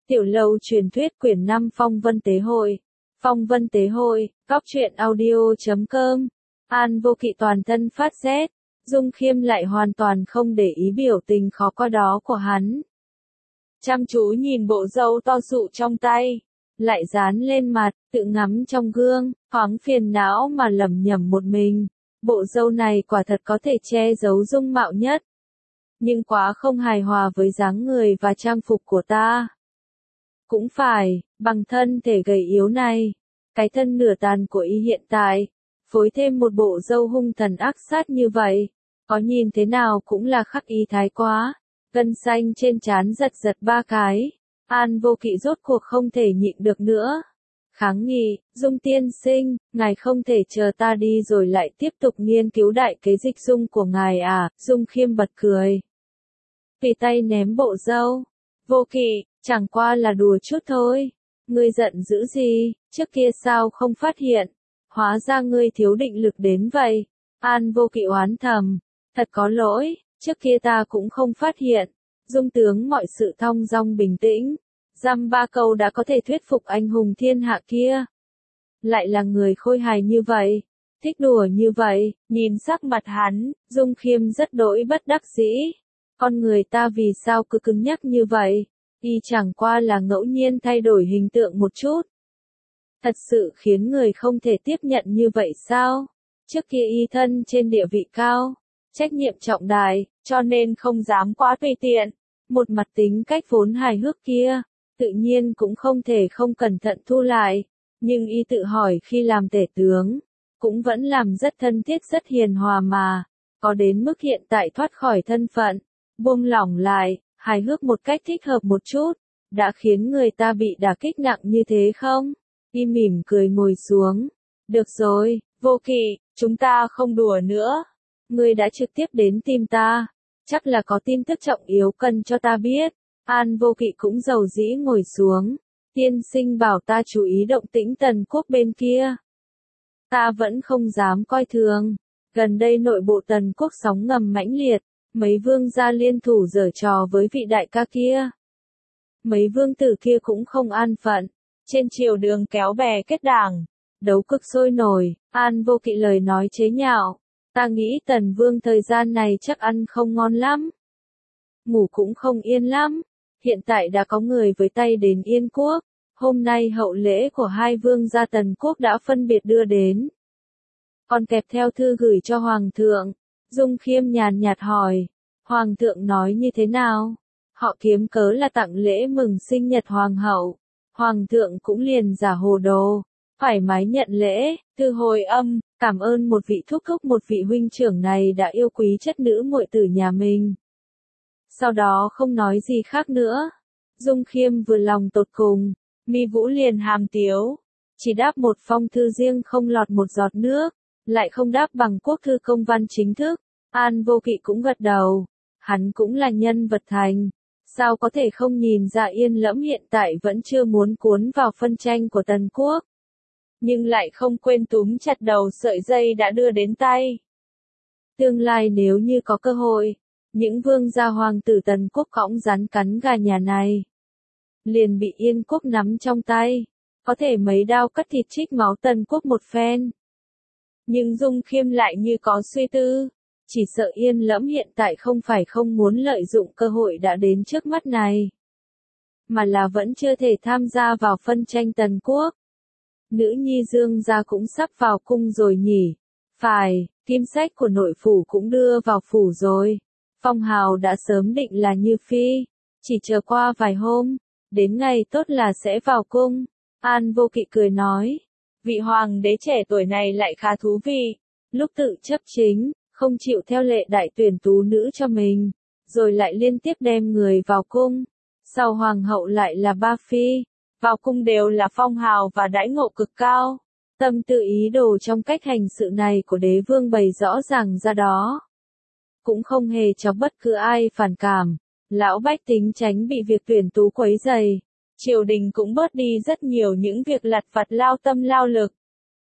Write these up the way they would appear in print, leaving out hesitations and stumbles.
Tiểu Lâu truyền thuyết quyển 5 Phong Vân Tế Hội. Phong Vân Tế Hội, góc truyện audio.com. An Vô Kỵ toàn thân phát rét, Dung Khiêm lại hoàn toàn không để ý biểu tình khó coi đó của hắn. Chăm chú nhìn bộ râu to sụ trong tay, lại dán lên mặt, tự ngắm trong gương, thoáng phiền não mà lẩm nhẩm một mình. Bộ râu này quả thật có thể che giấu dung mạo nhất, nhưng quá không hài hòa với dáng người và trang phục của ta. Cũng phải, bằng thân thể gầy yếu này, cái thân nửa tàn của y hiện tại, phối thêm một bộ râu hung thần ác sát như vậy, có nhìn thế nào cũng là khắc y thái quá. Gân xanh trên trán giật giật ba cái, An Vô Kỵ rốt cuộc không thể nhịn được nữa. Kháng nghị, Dung tiên sinh, ngài không thể chờ ta đi rồi lại tiếp tục nghiên cứu đại kế dịch dung của ngài à? Dung Khiêm bật cười. Tùy tay ném bộ râu. Vô Kỵ, chẳng qua là đùa chút thôi. Ngươi giận dữ gì, trước kia sao không phát hiện? Hóa ra ngươi thiếu định lực đến vậy. An Vô Kỵ oán thầm. Thật có lỗi, trước kia ta cũng không phát hiện. Dung tướng mọi sự thong dong bình tĩnh. Dăm ba câu đã có thể thuyết phục anh hùng thiên hạ kia. Lại là người khôi hài như vậy, thích đùa như vậy, nhìn sắc mặt hắn, Dung Khiêm rất đỗi bất đắc dĩ. Con người ta vì sao cứ cứng nhắc như vậy, y chẳng qua là ngẫu nhiên thay đổi hình tượng một chút. Thật sự khiến người không thể tiếp nhận như vậy sao? Trước kia y thân trên địa vị cao, trách nhiệm trọng đại, cho nên không dám quá tùy tiện. Một mặt tính cách vốn hài hước kia, tự nhiên cũng không thể không cẩn thận thu lại, nhưng y tự hỏi khi làm tể tướng, cũng vẫn làm rất thân thiết rất hiền hòa mà, có đến mức hiện tại thoát khỏi thân phận, buông lỏng lại, hài hước một cách thích hợp một chút, đã khiến người ta bị đả kích nặng như thế không? Y mỉm cười ngồi xuống. Được rồi, Vô Kỵ, chúng ta không đùa nữa. Ngươi đã trực tiếp đến tìm ta, chắc là có tin tức trọng yếu cần cho ta biết. An Vô Kỵ cũng giàu dĩ ngồi xuống. Tiên sinh bảo ta chú ý động tĩnh Tần quốc bên kia. Ta vẫn không dám coi thường. Gần đây nội bộ Tần quốc sóng ngầm mãnh liệt, mấy vương gia liên thủ giở trò với vị đại ca kia. Mấy vương tử kia cũng không an phận, trên triều đường kéo bè kết đảng, đấu cực sôi nổi. An Vô Kỵ lời nói chế nhạo. Ta nghĩ Tần vương thời gian này chắc ăn không ngon lắm. Ngủ cũng không yên lắm. Hiện tại đã có người với tay đến Yên quốc. Hôm nay hậu lễ của hai vương gia Tần quốc đã phân biệt đưa đến. Còn kèm theo thư gửi cho Hoàng thượng. Dung Khiêm nhàn nhạt hỏi. Hoàng thượng nói như thế nào? Họ kiếm cớ là tặng lễ mừng sinh nhật Hoàng hậu. Hoàng thượng cũng liền giả hồ đồ. Thoải mái nhận lễ, thư hồi âm, cảm ơn một vị thúc thúc một vị huynh trưởng này đã yêu quý chất nữ muội tử nhà mình. Sau đó không nói gì khác nữa. Dung Khiêm vừa lòng tột cùng, Mi Vũ liền hàm tiếu. Chỉ đáp một phong thư riêng không lọt một giọt nước, lại không đáp bằng quốc thư công văn chính thức. An Vô Kỵ cũng gật đầu. Hắn cũng là nhân vật thành. Sao có thể không nhìn ra Yên Lẫm hiện tại vẫn chưa muốn cuốn vào phân tranh của Tần quốc. Nhưng lại không quên túm chặt đầu sợi dây đã đưa đến tay. Tương lai nếu như có cơ hội, những vương gia hoàng tử Tần quốc cõng rắn cắn gà nhà này, liền bị Yên quốc nắm trong tay, có thể mấy đao cắt thịt trích máu Tần quốc một phen. Nhưng Dung Khiêm lại như có suy tư, chỉ sợ Yên Lẫm hiện tại không phải không muốn lợi dụng cơ hội đã đến trước mắt này, mà là vẫn chưa thể tham gia vào phân tranh Tần quốc. Nữ nhi Dương gia cũng sắp vào cung rồi nhỉ? Phải, kim sách của nội phủ cũng đưa vào phủ rồi. Phong hào đã sớm định là Như Phi, chỉ chờ qua vài hôm, đến ngày tốt là sẽ vào cung. An Vô Kỵ cười nói, vị hoàng đế trẻ tuổi này lại khá thú vị, lúc tự chấp chính, không chịu theo lệ đại tuyển tú nữ cho mình, rồi lại liên tiếp đem người vào cung. Sau hoàng hậu lại là ba phi. Vào cung đều là phong hào và đãi ngộ cực cao. Tâm tư ý đồ trong cách hành sự này của đế vương bày rõ ràng ra đó. Cũng không hề cho bất cứ ai phản cảm. Lão bách tính tránh bị việc tuyển tú quấy rầy. Triều đình cũng bớt đi rất nhiều những việc lặt vặt lao tâm lao lực.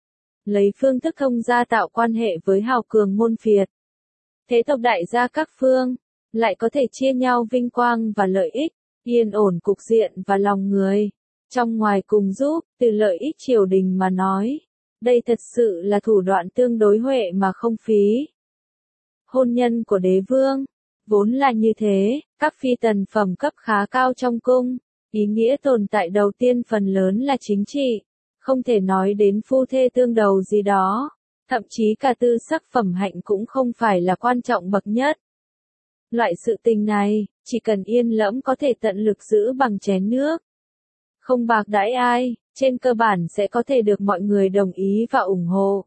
Lấy phương thức thông gia tạo quan hệ với hào cường môn phiệt. Thế tộc đại gia các phương, lại có thể chia nhau vinh quang và lợi ích. yên ổn cục diện và lòng người, trong ngoài cùng giúp, từ lợi ích triều đình mà nói. Đây thật sự là thủ đoạn tương đối huệ mà không phí. Hôn nhân của đế vương, vốn là như thế, các phi tần phẩm cấp khá cao trong cung, ý nghĩa tồn tại đầu tiên phần lớn là chính trị, không thể nói đến phu thê tương đầu gì đó, thậm chí cả tư sắc phẩm hạnh cũng không phải là quan trọng bậc nhất. Loại sự tình này, chỉ cần Yên Lẫm có thể tận lực giữ bằng chén nước, không bạc đãi ai, trên cơ bản sẽ có thể được mọi người đồng ý và ủng hộ.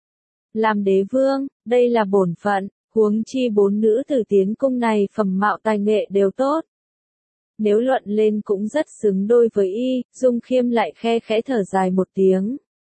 Làm đế vương, đây là bổn phận, huống chi 4 nữ tử tiến cung này phẩm mạo tài nghệ đều tốt. Nếu luận lên cũng rất xứng đôi với y, Dung Khiêm lại khe khẽ thở dài một tiếng.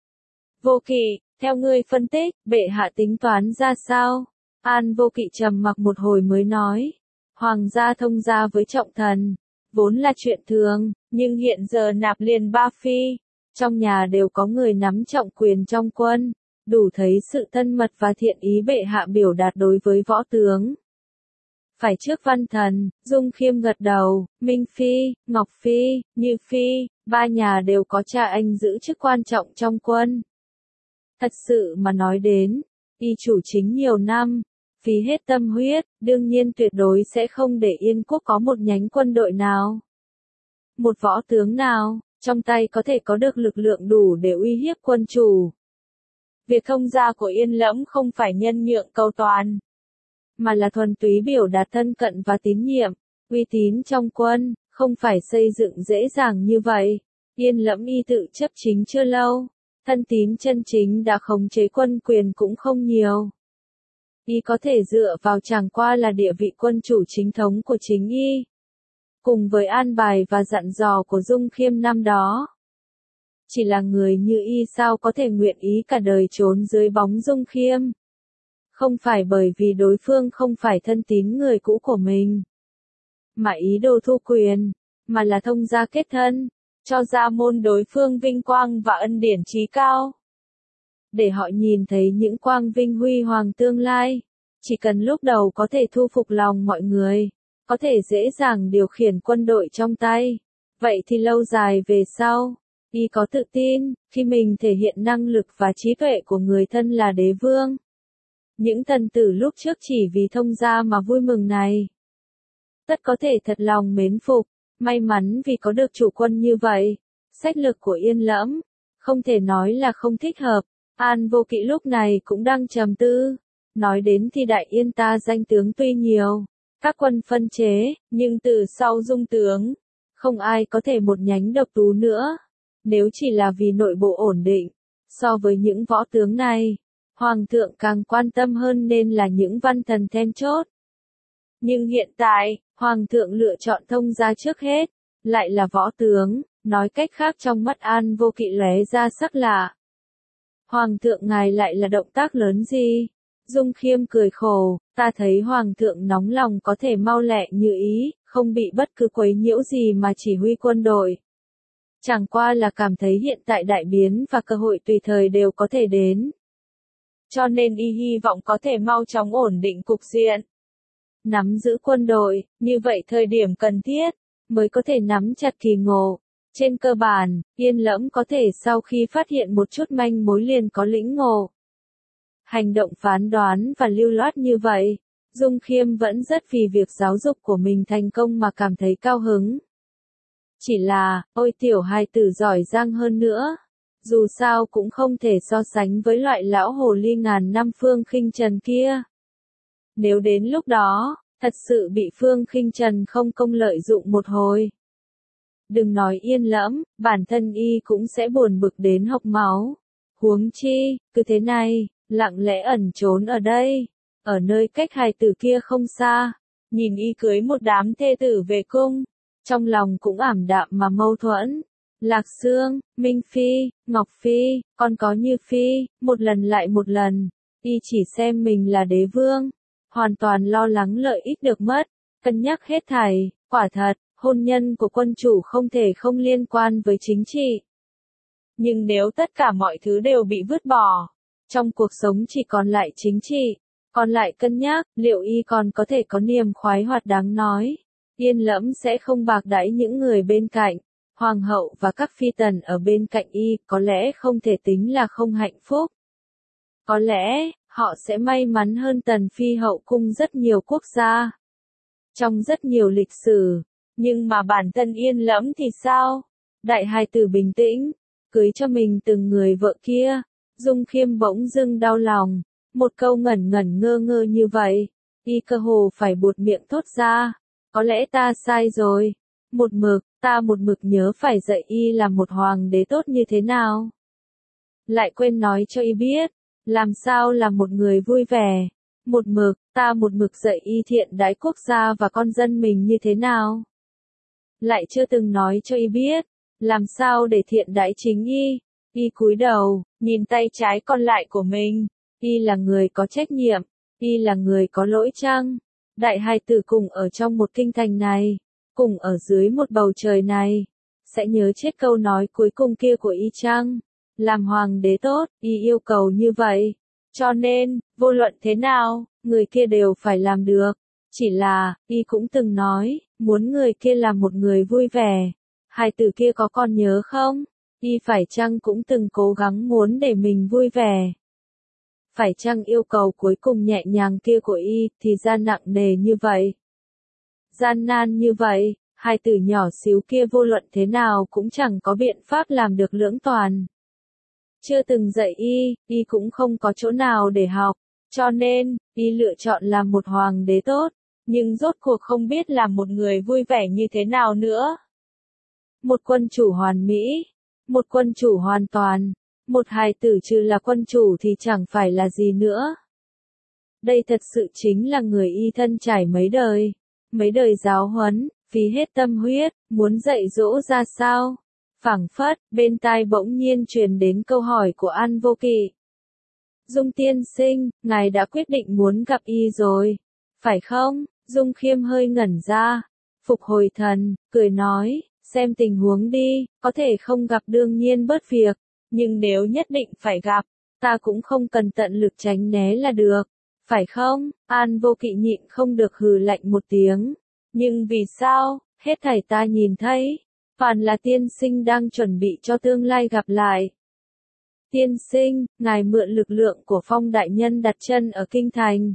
Vô Kỵ, theo ngươi phân tích, bệ hạ tính toán ra sao? An Vô Kỵ trầm mặc một hồi mới nói. Hoàng gia thông gia với trọng thần, vốn là chuyện thường, nhưng hiện giờ nạp liền 3 phi, trong nhà đều có người nắm trọng quyền trong quân, đủ thấy sự thân mật và thiện ý bệ hạ biểu đạt đối với võ tướng. Phải trước văn thần, Dung Khiêm gật đầu, Minh Phi, Ngọc Phi, Như Phi, 3 nhà đều có cha anh giữ chức quan trọng trong quân. Thật sự mà nói đến, y chủ chính nhiều năm, phí hết tâm huyết, đương nhiên tuyệt đối sẽ không để Yên quốc có một nhánh quân đội nào, một võ tướng nào, trong tay có thể có được lực lượng đủ để uy hiếp quân chủ. Việc thông gia của Yên Lẫm không phải nhân nhượng cầu toàn, mà là thuần túy biểu đạt thân cận và tín nhiệm, uy tín trong quân, không phải xây dựng dễ dàng như vậy. Yên Lẫm y tự chấp chính chưa lâu, thân tín chân chính đã khống chế quân quyền cũng không nhiều. Y có thể dựa vào chẳng qua là địa vị quân chủ chính thống của chính y, cùng với an bài và dặn dò của Dung Khiêm năm đó. Chỉ là người như y sao có thể nguyện ý cả đời trốn dưới bóng Dung Khiêm. Không phải bởi vì đối phương không phải thân tín người cũ của mình, mà ý đồ thu quyền, mà là thông gia kết thân, cho ra môn đối phương vinh quang và ân điển chí cao. Để họ nhìn thấy những quang vinh huy hoàng tương lai, chỉ cần lúc đầu có thể thu phục lòng mọi người, có thể dễ dàng điều khiển quân đội trong tay, vậy thì lâu dài về sau, y có tự tin, khi mình thể hiện năng lực và trí tuệ của người thân là đế vương. Những thần tử lúc trước chỉ vì thông gia mà vui mừng này, tất có thể thật lòng mến phục, may mắn vì có được chủ quân như vậy. Sách lược của Yên Lẫm, không thể nói là không thích hợp. An Vô Kỵ lúc này cũng đang trầm tư. Nói đến thì Đại Yên ta danh tướng tuy nhiều, các quân phân chế, nhưng từ sau Dung tướng, không ai có thể một nhánh độc tú nữa. Nếu chỉ là vì nội bộ ổn định, so với những võ tướng này, Hoàng thượng càng quan tâm hơn nên là những văn thần then chốt. Nhưng hiện tại, Hoàng thượng lựa chọn thông gia trước hết, lại là võ tướng, nói cách khác trong mắt An Vô Kỵ lóe ra sắc lạ. Hoàng thượng ngài lại là động tác lớn gì? Dung Khiêm cười khổ, ta thấy Hoàng thượng nóng lòng có thể mau lẹ như ý, không bị bất cứ quấy nhiễu gì mà chỉ huy quân đội. Chẳng qua là cảm thấy hiện tại đại biến và cơ hội tùy thời đều có thể đến. Cho nên y hy vọng có thể mau chóng ổn định cục diện. Nắm giữ quân đội, như vậy thời điểm cần thiết, mới có thể nắm chặt kỳ ngộ. Trên cơ bản, Yên Lẫm có thể sau khi phát hiện một chút manh mối liền có lĩnh ngộ. Hành động phán đoán và lưu loát như vậy, Dung Khiêm vẫn rất vì việc giáo dục của mình thành công mà cảm thấy cao hứng. Chỉ là, ôi tiểu hài tử giỏi giang hơn nữa. Dù sao cũng không thể so sánh với loại lão hồ ly ngàn năm Phương Khinh Trần kia. Nếu đến lúc đó, thật sự bị Phương Khinh Trần không công lợi dụng một hồi. Đừng nói Yên Lẫm, bản thân y cũng sẽ buồn bực đến hộc máu. Huống chi, cứ thế này, lặng lẽ ẩn trốn ở đây, ở nơi cách hài tử kia không xa, nhìn y cưới một đám thê tử về cung, trong lòng cũng ảm đạm mà mâu thuẫn. Lạc Sương, Minh Phi, Ngọc Phi, còn có Như Phi, một lần lại một lần, y chỉ xem mình là đế vương, hoàn toàn lo lắng lợi ích được mất, cân nhắc hết thảy, quả thật, hôn nhân của quân chủ không thể không liên quan với chính trị. Nhưng nếu tất cả mọi thứ đều bị vứt bỏ, trong cuộc sống chỉ còn lại chính trị, còn lại cân nhắc, liệu y còn có thể có niềm khoái hoạt đáng nói. Yên Lẫm sẽ không bạc đãi những người bên cạnh. Hoàng hậu và các phi tần ở bên cạnh y có lẽ không thể tính là không hạnh phúc. Có lẽ, họ sẽ may mắn hơn tần phi hậu cung rất nhiều quốc gia. Trong rất nhiều lịch sử. Nhưng mà bản thân Yên Lẫm thì sao? Đại hài tử bình tĩnh, cưới cho mình từng người vợ kia. Dung Khiêm bỗng dưng đau lòng. Một câu ngẩn ngẩn ngơ ngơ như vậy. Y cơ hồ phải buột miệng thốt ra. Có lẽ ta sai rồi. Ta một mực nhớ phải dạy y là một hoàng đế tốt như thế nào. Lại quên nói cho y biết, làm sao là một người vui vẻ. Ta một mực dạy y thiện đãi quốc gia và con dân mình như thế nào. Lại chưa từng nói cho y biết, làm sao để thiện đãi chính y. Y cúi đầu, nhìn tay trái còn lại của mình. Y là người có trách nhiệm, y là người có lỗi chăng? Đại hài tử cùng ở trong một kinh thành này, cùng ở dưới một bầu trời này, sẽ nhớ chết câu nói cuối cùng kia của y chăng? Làm hoàng đế tốt, y yêu cầu như vậy. Cho nên, vô luận thế nào, người kia đều phải làm được. Chỉ là, y cũng từng nói, muốn người kia là một người vui vẻ. Hài tử kia có còn nhớ không? Y phải chăng cũng từng cố gắng muốn để mình vui vẻ. Phải chăng yêu cầu cuối cùng nhẹ nhàng kia của y thì ra nặng nề như vậy? Gian nan như vậy, hài tử nhỏ xíu kia vô luận thế nào cũng chẳng có biện pháp làm được lưỡng toàn. Chưa từng dạy y cũng không có chỗ nào để học, cho nên, y lựa chọn làm một hoàng đế tốt, nhưng rốt cuộc không biết làm một người vui vẻ như thế nào nữa. Một quân chủ hoàn mỹ, một quân chủ hoàn toàn, một hài tử trừ là quân chủ thì chẳng phải là gì nữa. Đây thật sự chính là người y thân trải mấy đời giáo huấn, phí hết tâm huyết, muốn dạy dỗ ra sao. Phảng phất, bên tai bỗng nhiên truyền đến câu hỏi của An Vô Kỵ. Dung tiên sinh, ngài đã quyết định muốn gặp y rồi, phải không? Dung Khiêm hơi ngẩn ra, phục hồi thần, cười nói, xem tình huống đi, có thể không gặp đương nhiên bớt việc, nhưng nếu nhất định phải gặp, ta cũng không cần tận lực tránh né là được, phải không? An Vô Kỵ nhịn không được hừ lạnh một tiếng, nhưng vì sao, hết thảy ta nhìn thấy, phàm là tiên sinh đang chuẩn bị cho tương lai gặp lại. Tiên sinh, ngài mượn lực lượng của Phong đại nhân đặt chân ở kinh thành.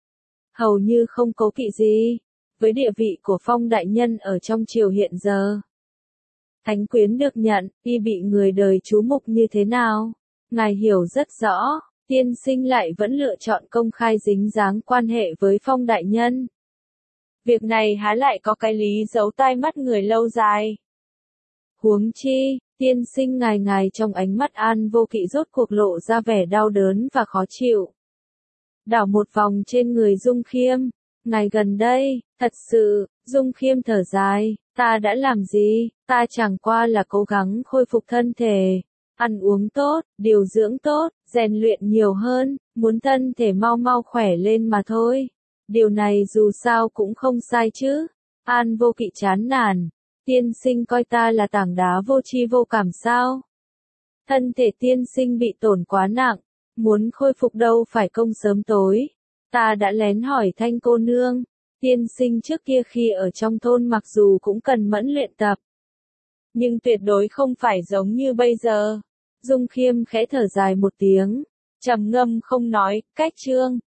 Hầu như không cố kỵ gì, với địa vị của Phong đại nhân ở trong triều hiện giờ. Thánh quyến được nhận, y bị người đời chú mục như thế nào? Ngài hiểu rất rõ, tiên sinh lại vẫn lựa chọn công khai dính dáng quan hệ với Phong đại nhân. Việc này há lại có cái lý giấu tai mắt người lâu dài. Huống chi, tiên sinh ngài trong ánh mắt An Vô Kỵ rốt cuộc lộ ra vẻ đau đớn và khó chịu. Đảo một vòng trên người Dung Khiêm, ngài gần đây, thật sự, Dung Khiêm thở dài, ta đã làm gì, ta chẳng qua là cố gắng khôi phục thân thể, ăn uống tốt, điều dưỡng tốt, rèn luyện nhiều hơn, muốn thân thể mau mau khỏe lên mà thôi. Điều này dù sao cũng không sai chứ. An Vô Kỵ chán nản. Tiên sinh coi ta là tảng đá vô tri vô cảm sao? Thân thể tiên sinh bị tổn quá nặng, muốn khôi phục đâu phải công sớm tối. Ta đã lén hỏi Thanh cô nương, tiên sinh trước kia khi ở trong thôn mặc dù cũng cần mẫn luyện tập, nhưng tuyệt đối không phải giống như bây giờ. Dung Khiêm khẽ thở dài một tiếng, trầm ngâm không nói, cách chương.